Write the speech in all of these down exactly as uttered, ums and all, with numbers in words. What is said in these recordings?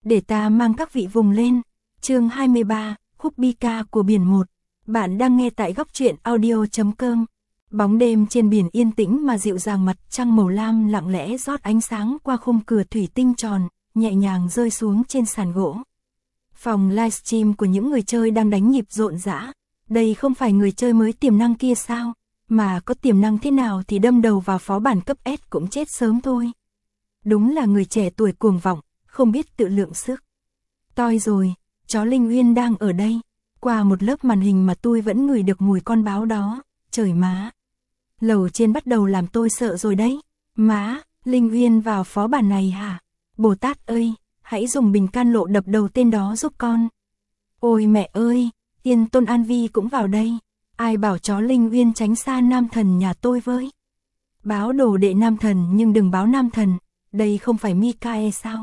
để ta mang các vị vùng lên. Chương hai mươi ba, khúc bi ca của biển một. Bạn đang nghe tại góc truyện audio chấm com. Bóng đêm trên biển yên tĩnh mà dịu dàng, mặt trăng màu lam lặng lẽ rót ánh sáng qua khung cửa thủy tinh tròn, nhẹ nhàng rơi xuống trên sàn gỗ. Phòng livestream của những người chơi đang đánh nhịp rộn rã. Đây không phải người chơi mới tiềm năng kia sao? Mà có tiềm năng thế nào thì đâm đầu vào phó bản cấp S cũng chết sớm thôi. Đúng là người trẻ tuổi cuồng vọng, không biết tự lượng sức. Toi rồi, chó Linh Uyên đang ở đây. Qua một lớp màn hình mà tôi vẫn ngửi được mùi con báo đó. Trời má! Lầu trên bắt đầu làm tôi sợ rồi đấy. Má, Linh Uyên vào phó bản này hả? Bồ Tát ơi, hãy dùng bình can lộ đập đầu tên đó giúp con. Ôi mẹ ơi, Yên Tôn An Vi cũng vào đây. Ai bảo chó Linh Uyên tránh xa nam thần nhà tôi với. Báo đồ đệ nam thần nhưng đừng báo nam thần. Đây không phải Mikae sao?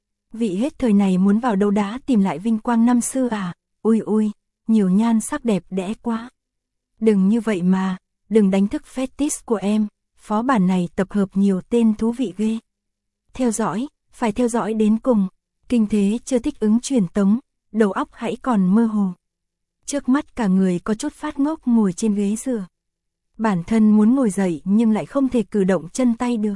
Vị hết thời này muốn vào đấu đá tìm lại vinh quang năm xưa à? Ui ui, nhiều nhan sắc đẹp đẽ quá. Đừng như vậy mà, đừng đánh thức fetish của em. Phó bản này tập hợp nhiều tên thú vị ghê. Theo dõi, phải theo dõi đến cùng. Kinh thế chưa thích ứng truyền tống, đầu óc hãy còn mơ hồ. Trước mắt cả người có chút phát ngốc ngồi trên ghế dựa. Bản thân muốn ngồi dậy nhưng lại không thể cử động chân tay được.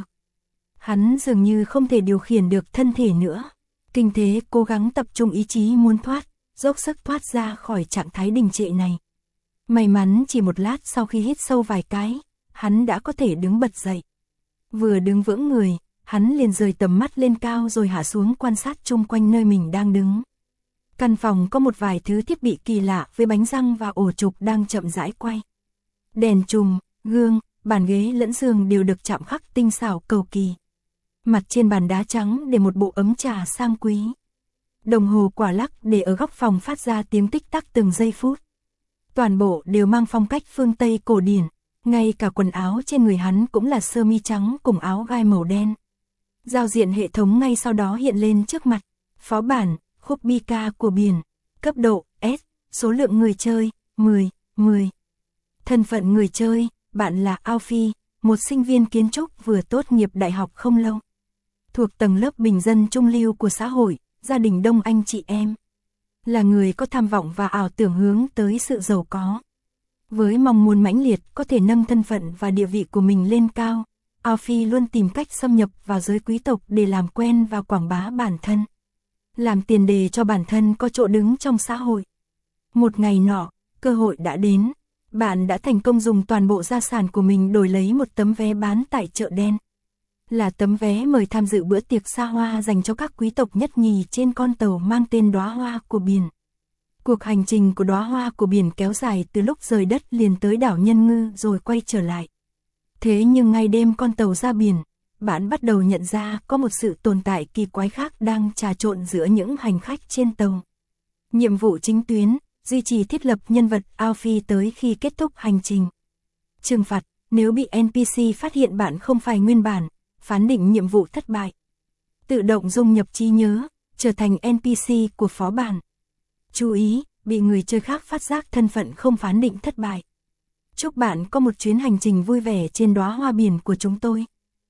Hắn dường như không thể điều khiển được thân thể nữa. Kinh thế cố gắng tập trung ý chí muốn thoát, dốc sức thoát ra khỏi trạng thái đình trệ này. May mắn chỉ một lát sau khi hít sâu vài cái, hắn đã có thể đứng bật dậy. Vừa đứng vững người, hắn liền rời tầm mắt lên cao rồi hạ xuống quan sát chung quanh nơi mình đang đứng. Căn phòng có một vài thứ thiết bị kỳ lạ với bánh răng và ổ trục đang chậm rãi quay. Đèn chùm, gương, bàn ghế lẫn giường đều được chạm khắc tinh xảo cầu kỳ. Mặt trên bàn đá trắng để một bộ ấm trà sang quý. Đồng hồ quả lắc để ở góc phòng phát ra tiếng tích tắc từng giây phút. Toàn bộ đều mang phong cách phương Tây cổ điển, ngay cả quần áo trên người hắn cũng là sơ mi trắng cùng áo gai màu đen. Giao diện hệ thống ngay sau đó hiện lên trước mặt. Phó bản, khúc bi ca của biển. Cấp độ, S. Số lượng người chơi, mười, mười. Thân phận người chơi, bạn là Alfie, một sinh viên kiến trúc vừa tốt nghiệp đại học không lâu. Thuộc tầng lớp bình dân trung lưu của xã hội, gia đình đông anh chị em. Là người có tham vọng và ảo tưởng hướng tới sự giàu có. Với mong muốn mãnh liệt có thể nâng thân phận và địa vị của mình lên cao, Alfie luôn tìm cách xâm nhập vào giới quý tộc để làm quen và quảng bá bản thân. Làm tiền đề cho bản thân có chỗ đứng trong xã hội. Một ngày nọ, cơ hội đã đến. Bạn đã thành công dùng toàn bộ gia sản của mình đổi lấy một tấm vé bán tại chợ đen. Là tấm vé mời tham dự bữa tiệc xa hoa dành cho các quý tộc nhất nhì trên con tàu mang tên Đóa Hoa của Biển. Cuộc hành trình của Đóa Hoa của Biển kéo dài từ lúc rời đất liền tới đảo Nhân Ngư rồi quay trở lại. Thế nhưng ngay đêm con tàu ra biển, bạn bắt đầu nhận ra có một sự tồn tại kỳ quái khác đang trà trộn giữa những hành khách trên tàu. Nhiệm vụ chính tuyến, duy trì thiết lập nhân vật Alfie tới khi kết thúc hành trình. Trừng phạt, nếu bị en pê xê phát hiện bạn không phải nguyên bản, phán định nhiệm vụ thất bại. Tự động dung nhập trí nhớ, trở thành en pê xê của phó bản. Chú ý, bị người chơi khác phát giác thân phận không phán định thất bại. Chúc bạn có một chuyến hành trình vui vẻ trên đóa hoa biển của chúng tôi.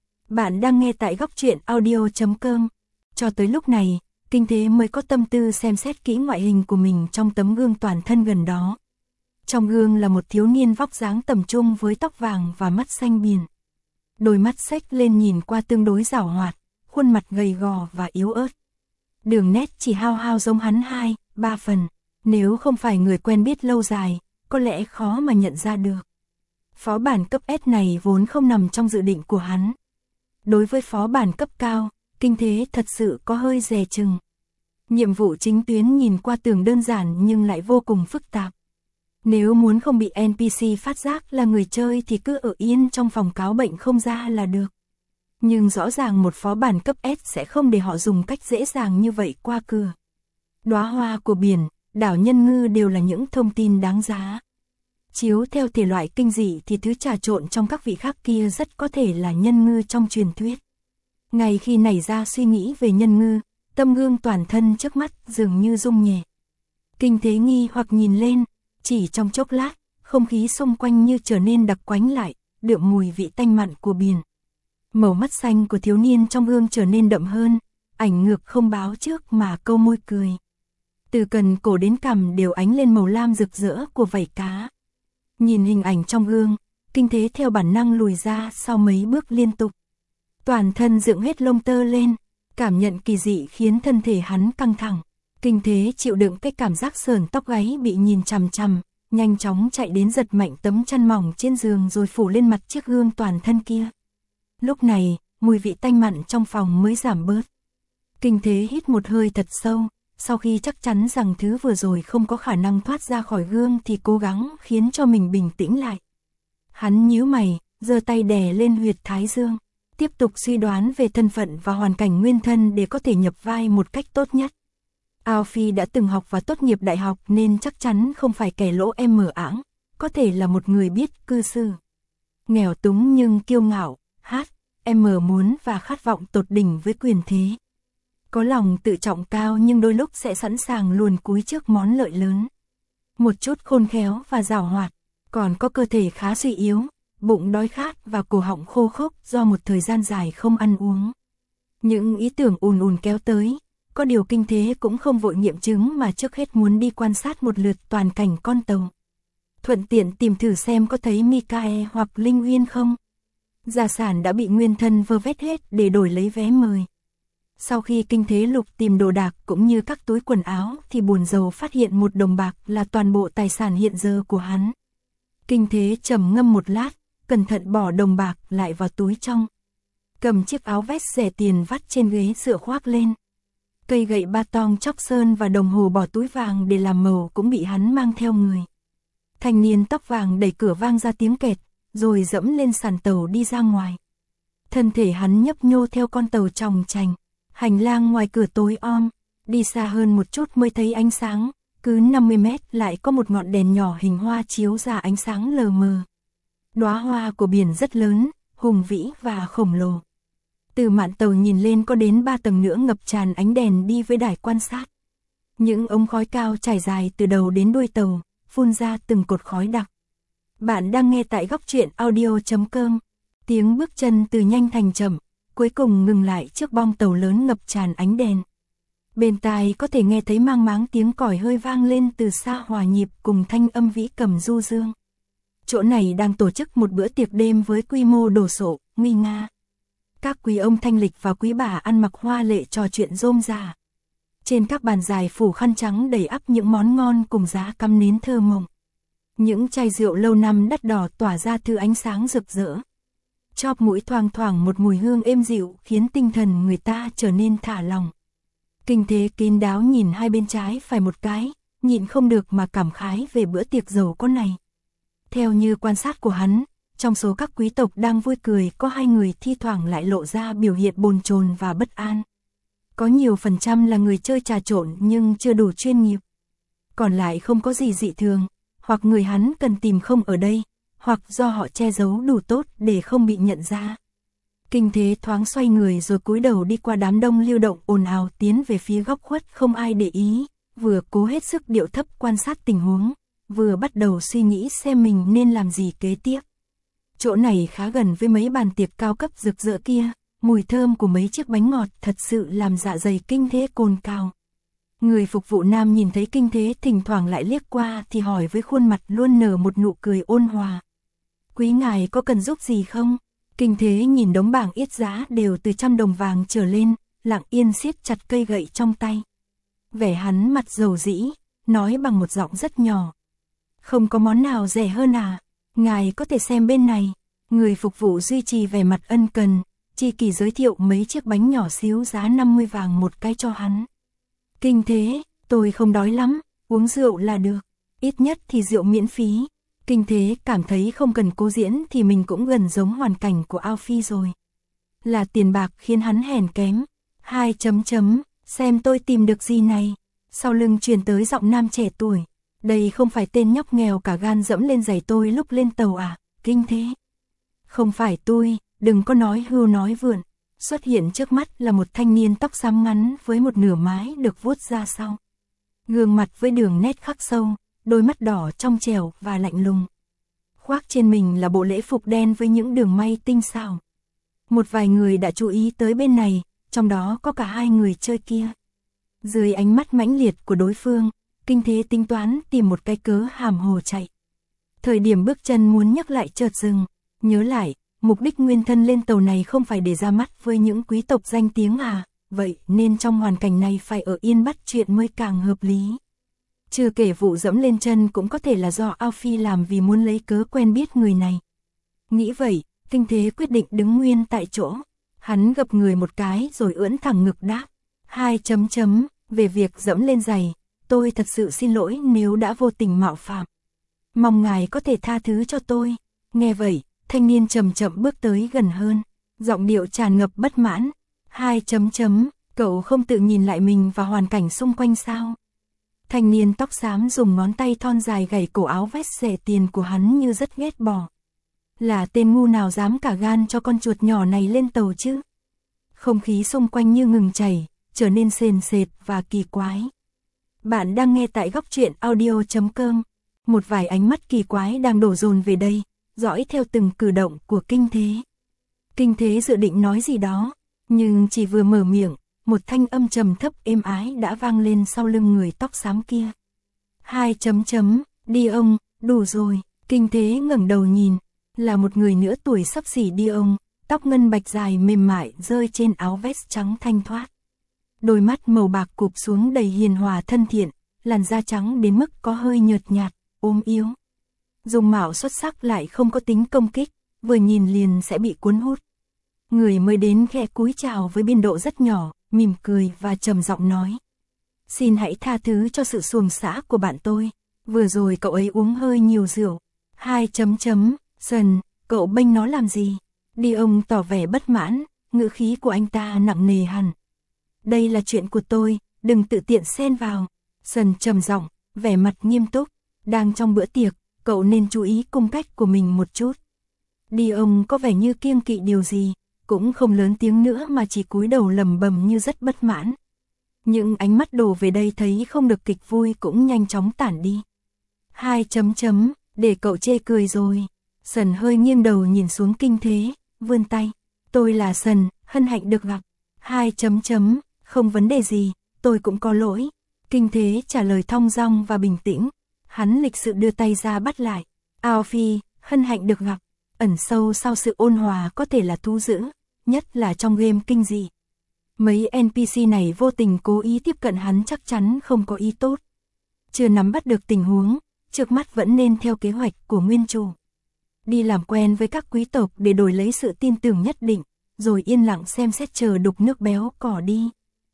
Bạn đang nghe tại góc truyện audio chấm com. Cho tới lúc này, Kinh Thế mới có tâm tư xem xét kỹ ngoại hình của mình trong tấm gương toàn thân gần đó. Trong gương là một thiếu niên vóc dáng tầm trung với tóc vàng và mắt xanh biển. Đôi mắt xếch lên nhìn qua tương đối giảo hoạt, khuôn mặt gầy gò và yếu ớt. Đường nét chỉ hao hao giống hắn hai, ba phần, nếu không phải người quen biết lâu dài, có lẽ khó mà nhận ra được. Phó bản cấp S này vốn không nằm trong dự định của hắn. Đối với phó bản cấp cao, Kinh Thế thật sự có hơi dè chừng. Nhiệm vụ chính tuyến nhìn qua tưởng đơn giản nhưng lại vô cùng phức tạp. Nếu muốn không bị en pê xê phát giác là người chơi thì cứ ở yên trong phòng cáo bệnh không ra là được. Nhưng rõ ràng một phó bản cấp S sẽ không để họ dùng cách dễ dàng như vậy qua cửa. Đóa hoa của biển, đảo Nhân Ngư đều là những thông tin đáng giá. Chiếu theo thể loại kinh dị thì thứ trà trộn trong các vị khác kia rất có thể là nhân ngư trong truyền thuyết. Ngay khi nảy ra suy nghĩ về nhân ngư, tâm gương toàn thân trước mắt dường như rung nhẹ. Kinh Thế nghi hoặc nhìn lên, chỉ trong chốc lát, không khí xung quanh như trở nên đặc quánh lại, đượm mùi vị tanh mặn của biển. Màu mắt xanh của thiếu niên trong gương trở nên đậm hơn, ảnh ngược không báo trước mà câu môi cười. Từ cần cổ đến cằm đều ánh lên màu lam rực rỡ của vảy cá. Nhìn hình ảnh trong gương, Kinh Thế theo bản năng lùi ra sau mấy bước liên tục. Toàn thân dựng hết lông tơ lên, cảm nhận kỳ dị khiến thân thể hắn căng thẳng. Kinh Thế chịu đựng cái cảm giác sờn tóc gáy bị nhìn chằm chằm, nhanh chóng chạy đến giật mạnh tấm chăn mỏng trên giường rồi phủ lên mặt chiếc gương toàn thân kia. Lúc này, mùi vị tanh mặn trong phòng mới giảm bớt. Kinh Thế hít một hơi thật sâu, sau khi chắc chắn rằng thứ vừa rồi không có khả năng thoát ra khỏi gương thì cố gắng khiến cho mình bình tĩnh lại. Hắn nhíu mày, giơ tay đè lên huyệt thái dương, tiếp tục suy đoán về thân phận và hoàn cảnh nguyên thân để có thể nhập vai một cách tốt nhất. Ao Phi đã từng học và tốt nghiệp đại học nên chắc chắn không phải kẻ lỗ em mờ ảng, có thể là một người biết cư xử. Nghèo túng nhưng kiêu ngạo, hát, em mờ muốn và khát vọng tột đỉnh với quyền thế. Có lòng tự trọng cao nhưng đôi lúc sẽ sẵn sàng luồn cúi trước món lợi lớn. Một chút khôn khéo và giàu hoạt, còn có cơ thể khá suy yếu, bụng đói khát và cổ họng khô khốc do một thời gian dài không ăn uống. Những ý tưởng ùn ùn kéo tới, có điều Kinh Thế cũng không vội nghiệm chứng mà trước hết muốn đi quan sát một lượt toàn cảnh con tàu. Thuận tiện tìm thử xem có thấy Mikae hoặc Linh Uyên không. Gia sản đã bị nguyên thân vơ vét hết để đổi lấy vé mời. Sau khi Kinh Thế lục tìm đồ đạc cũng như các túi quần áo thì buồn rầu phát hiện một đồng bạc là toàn bộ tài sản hiện giờ của hắn. Kinh Thế trầm ngâm một lát, cẩn thận bỏ đồng bạc lại vào túi trong. Cầm chiếc áo vest rẻ tiền vắt trên ghế dựa khoác lên. Cây gậy ba tong chóc sơn và đồng hồ bỏ túi vàng để làm màu cũng bị hắn mang theo người. Thanh niên tóc vàng đẩy cửa vang ra tiếng kẹt, rồi dẫm lên sàn tàu đi ra ngoài. Thân thể hắn nhấp nhô theo con tàu chòng chành. Hành lang ngoài cửa tối om, đi xa hơn một chút mới thấy ánh sáng, cứ năm mươi mét lại có một ngọn đèn nhỏ hình hoa chiếu ra ánh sáng lờ mờ. Đóa hoa của biển rất lớn, hùng vĩ và khổng lồ. Từ mạn tàu nhìn lên có đến ba tầng nữa ngập tràn ánh đèn đi với đài quan sát. Những ống khói cao trải dài từ đầu đến đuôi tàu, phun ra từng cột khói đặc. Bạn đang nghe tại góc truyện audio chấm com. Tiếng bước chân từ nhanh thành chậm, cuối cùng ngừng lại trước bong tàu lớn ngập tràn ánh đèn. Bên tai có thể nghe thấy mang máng tiếng còi hơi vang lên từ xa hòa nhịp cùng thanh âm vĩ cầm du dương. Chỗ này đang tổ chức một bữa tiệc đêm với quy mô đồ sộ, nguy nga. Các quý ông thanh lịch và quý bà ăn mặc hoa lệ trò chuyện rôm rả. Trên các bàn dài phủ khăn trắng đầy ắp những món ngon cùng giá cắm nến thơ mộng. Những chai rượu lâu năm đắt đỏ tỏa ra thứ ánh sáng rực rỡ. Chóp mũi thoang thoảng một mùi hương êm dịu khiến tinh thần người ta trở nên thả lỏng. Kinh Thế kín đáo nhìn hai bên trái phải một cái, nhịn không được mà cảm khái về bữa tiệc giàu có này. Theo như quan sát của hắn, trong số các quý tộc đang vui cười có hai người thi thoảng lại lộ ra biểu hiện bồn chồn và bất an. Có nhiều phần trăm là người chơi trà trộn nhưng chưa đủ chuyên nghiệp. Còn lại không có gì dị thường, hoặc người hắn cần tìm không ở đây, hoặc do họ che giấu đủ tốt để không bị nhận ra. Kinh Thế thoáng xoay người rồi cúi đầu đi qua đám đông lưu động ồn ào tiến về phía góc khuất không ai để ý, vừa cố hết sức điệu thấp quan sát tình huống, vừa bắt đầu suy nghĩ xem mình nên làm gì kế tiếp. Chỗ này khá gần với mấy bàn tiệc cao cấp rực rỡ kia, mùi thơm của mấy chiếc bánh ngọt thật sự làm dạ dày Kinh Thế cồn cào. Người phục vụ nam nhìn thấy Kinh Thế thỉnh thoảng lại liếc qua thì hỏi với khuôn mặt luôn nở một nụ cười ôn hòa. Quý ngài có cần giúp gì không? Kinh Thế nhìn đống bảng yết giá đều từ trăm đồng vàng trở lên, lặng yên siết chặt cây gậy trong tay. Vẻ hắn mặt dầu dĩ, nói bằng một giọng rất nhỏ. Không có món nào rẻ hơn à? Ngài có thể xem bên này. Người phục vụ duy trì vẻ mặt ân cần, chi kỳ giới thiệu mấy chiếc bánh nhỏ xíu giá năm mươi vàng một cái cho hắn. Kinh Thế, tôi không đói lắm, uống rượu là được, ít nhất thì rượu miễn phí. Kinh Thế cảm thấy không cần cố diễn thì mình cũng gần giống hoàn cảnh của Ao Phi rồi. Là tiền bạc khiến hắn hèn kém. Hai chấm chấm, xem tôi tìm được gì này. Sau lưng truyền tới giọng nam trẻ tuổi. Đây không phải tên nhóc nghèo cả gan dẫm lên giày tôi lúc lên tàu à, Kinh Thế. Không phải tôi, đừng có nói hưu nói vượn. Xuất hiện trước mắt là một thanh niên tóc xám ngắn với một nửa mái được vuốt ra sau. Gương mặt với đường nét khắc sâu, đôi mắt đỏ trong trẻo và lạnh lùng. Khoác trên mình là bộ lễ phục đen với những đường may tinh xảo. Một vài người đã chú ý tới bên này, trong đó có cả hai người chơi kia. Dưới ánh mắt mãnh liệt của đối phương, Kinh Thế tính toán tìm một cái cớ hàm hồ chạy. Thời điểm bước chân muốn nhấc lại chợt dừng, nhớ lại, mục đích nguyên thân lên tàu này không phải để ra mắt với những quý tộc danh tiếng à, vậy nên trong hoàn cảnh này phải ở yên bắt chuyện mới càng hợp lý. Chưa kể vụ dẫm lên chân cũng có thể là do Ao Phi làm vì muốn lấy cớ quen biết người này. Nghĩ vậy, Kinh Thế quyết định đứng nguyên tại chỗ. Hắn gập người một cái rồi ưỡn thẳng ngực đáp. Hai chấm chấm, về việc dẫm lên giày, tôi thật sự xin lỗi nếu đã vô tình mạo phạm. Mong ngài có thể tha thứ cho tôi. Nghe vậy, thanh niên chậm chậm bước tới gần hơn, giọng điệu tràn ngập bất mãn. Hai chấm chấm, cậu không tự nhìn lại mình và hoàn cảnh xung quanh sao? Thanh niên tóc xám dùng ngón tay thon dài gảy cổ áo vest rẻ tiền của hắn như rất ghét bỏ. Là tên ngu nào dám cả gan cho con chuột nhỏ này lên tàu chứ? Không khí xung quanh như ngừng chảy, trở nên sền sệt và kỳ quái. Bạn đang nghe tại góc truyện audio chấm com. Một vài ánh mắt kỳ quái đang đổ dồn về đây, dõi theo từng cử động của Kinh Thế. Kinh Thế dự định nói gì đó, nhưng chỉ vừa mở miệng, một thanh âm trầm thấp êm ái đã vang lên sau lưng người tóc xám kia. Hai chấm chấm, đi ông, đủ rồi. Kinh Thế ngẩng đầu nhìn, là một người nửa tuổi sắp xỉ đi ông, tóc ngân bạch dài mềm mại rơi trên áo vest trắng thanh thoát. Đôi mắt màu bạc cụp xuống đầy hiền hòa thân thiện, làn da trắng đến mức có hơi nhợt nhạt, ốm yếu. Dung mạo xuất sắc lại không có tính công kích, vừa nhìn liền sẽ bị cuốn hút. Người mới đến khẽ cúi chào với biên độ rất nhỏ, mỉm cười và trầm giọng nói. Xin hãy tha thứ cho sự xuồng xã của bạn tôi, vừa rồi cậu ấy uống hơi nhiều rượu. Hai chấm chấm, Sần, cậu bênh nó làm gì? Đi ông tỏ vẻ bất mãn, ngữ khí của anh ta nặng nề hẳn. Đây là chuyện của tôi, đừng tự tiện xen vào. Sần trầm giọng, vẻ mặt nghiêm túc, đang trong bữa tiệc, cậu nên chú ý cung cách của mình một chút. Đi ông có vẻ như kiêng kỵ điều gì, cũng không lớn tiếng nữa mà chỉ cúi đầu lẩm bẩm như rất bất mãn. Những ánh mắt đổ về đây thấy không được kịch vui cũng nhanh chóng tản đi. Hai chấm chấm, để cậu chê cười rồi. Sần hơi nghiêng đầu nhìn xuống Kinh Thế, vươn tay. Tôi là Sần, hân hạnh được gặp. Hai chấm chấm, không vấn đề gì, tôi cũng có lỗi. Kinh Thế trả lời thong dong và bình tĩnh. Hắn lịch sự đưa tay ra bắt lại. Ao Phi, hân hạnh được gặp. Ẩn sâu sau sự ôn hòa có thể là thú dữ, nhất là trong game kinh dị. Mấy en pê xê này vô tình cố ý tiếp cận hắn chắc chắn không có ý tốt. Chưa nắm bắt được tình huống, trước mắt vẫn nên theo kế hoạch của nguyên chủ. Đi làm quen với các quý tộc để đổi lấy sự tin tưởng nhất định, rồi yên lặng xem xét chờ đục nước béo cỏ đi.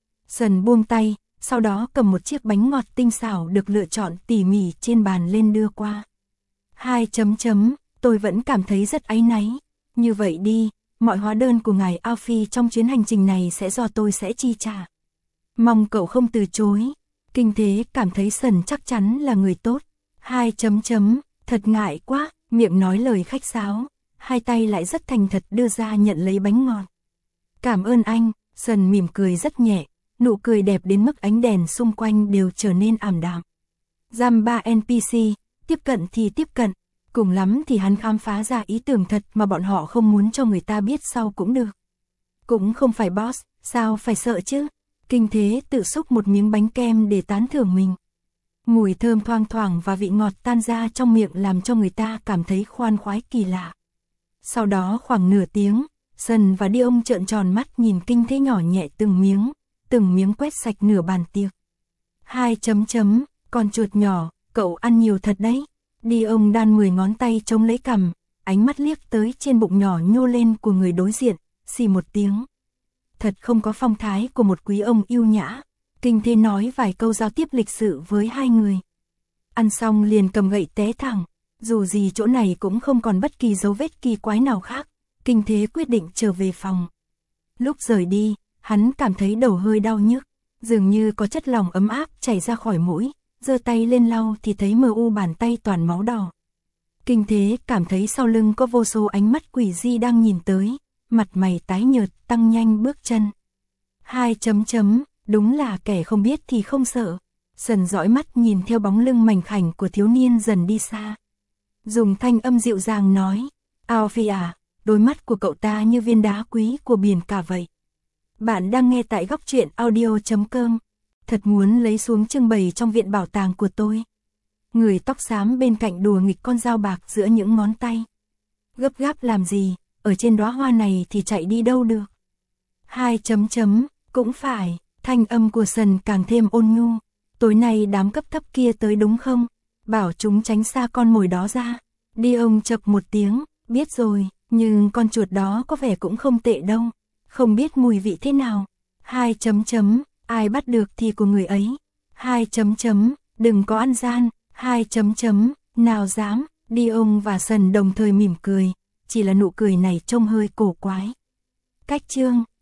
Sần buông tay, sau đó cầm một chiếc bánh ngọt tinh xảo được lựa chọn tỉ mỉ trên bàn lên đưa qua. Hai chấm chấm, tôi vẫn cảm thấy rất áy náy. Như vậy đi, mọi hóa đơn của ngài Ao Phi trong chuyến hành trình này sẽ do tôi sẽ chi trả. Mong cậu không từ chối. Kinh Thế cảm thấy Sần chắc chắn là người tốt. Hai chấm chấm, thật ngại quá, miệng nói lời khách sáo, hai tay lại rất thành thật đưa ra nhận lấy bánh ngọt. Cảm ơn anh, Sần mỉm cười rất nhẹ, nụ cười đẹp đến mức ánh đèn xung quanh đều trở nên ảm đạm. Giam ba en pê xê, tiếp cận thì tiếp cận, cùng lắm thì hắn khám phá ra ý tưởng thật mà bọn họ không muốn cho người ta biết sau cũng được. Cũng không phải boss, sao phải sợ chứ? Kinh Thế tự xúc một miếng bánh kem để tán thưởng mình. Mùi thơm thoang thoảng và vị ngọt tan ra trong miệng làm cho người ta cảm thấy khoan khoái kỳ lạ. Sau đó khoảng nửa tiếng, Sần và Đi ông trợn tròn mắt nhìn Kinh Thế nhỏ nhẹ từng miếng, từng miếng quét sạch nửa bàn tiệc. Hai chấm chấm, con chuột nhỏ, cậu ăn nhiều thật đấy. Đi ông đan mười ngón tay chống lấy cằm, ánh mắt liếc tới trên bụng nhỏ nhô lên của người đối diện, xì một tiếng. Thật không có phong thái của một quý ông yêu nhã. Kinh Thế nói vài câu giao tiếp lịch sự với hai người. Ăn xong liền cầm gậy té thẳng, dù gì chỗ này cũng không còn bất kỳ dấu vết kỳ quái nào khác. Kinh Thế quyết định trở về phòng. Lúc rời đi, hắn cảm thấy đầu hơi đau nhức, dường như có chất lỏng ấm áp chảy ra khỏi mũi, giơ tay lên lau thì thấy mờ u bàn tay toàn máu đỏ. Kinh Thế cảm thấy sau lưng có vô số ánh mắt quỷ dị đang nhìn tới, mặt mày tái nhợt, tăng nhanh bước chân. Hai chấm chấm, đúng là kẻ không biết thì không sợ. Sần dõi mắt nhìn theo bóng lưng mảnh khảnh của thiếu niên dần đi xa. Dùng thanh âm dịu dàng nói, Ao Phi à, đôi mắt của cậu ta như viên đá quý của biển cả vậy. Bạn đang nghe tại góc truyện audio.com. Thật muốn lấy xuống trưng bày trong viện bảo tàng của tôi. Người tóc xám bên cạnh đùa nghịch con dao bạc giữa những ngón tay. Gấp gáp làm gì, ở trên đóa hoa này thì chạy đi đâu được. Hai chấm chấm, cũng phải, thanh âm của Sần càng thêm ôn nhu. Tối nay đám cấp thấp kia tới đúng không? Bảo chúng tránh xa con mồi đó ra. Đi ông chập một tiếng, biết rồi, nhưng con chuột đó có vẻ cũng không tệ đâu. Không biết mùi vị thế nào. Hai chấm chấm, ai bắt được thì của người ấy. Hai chấm chấm, đừng có ăn gian. Hai chấm chấm, nào dám. Đi ông và Sần đồng thời mỉm cười, chỉ là nụ cười này trông hơi cổ quái. Cách chương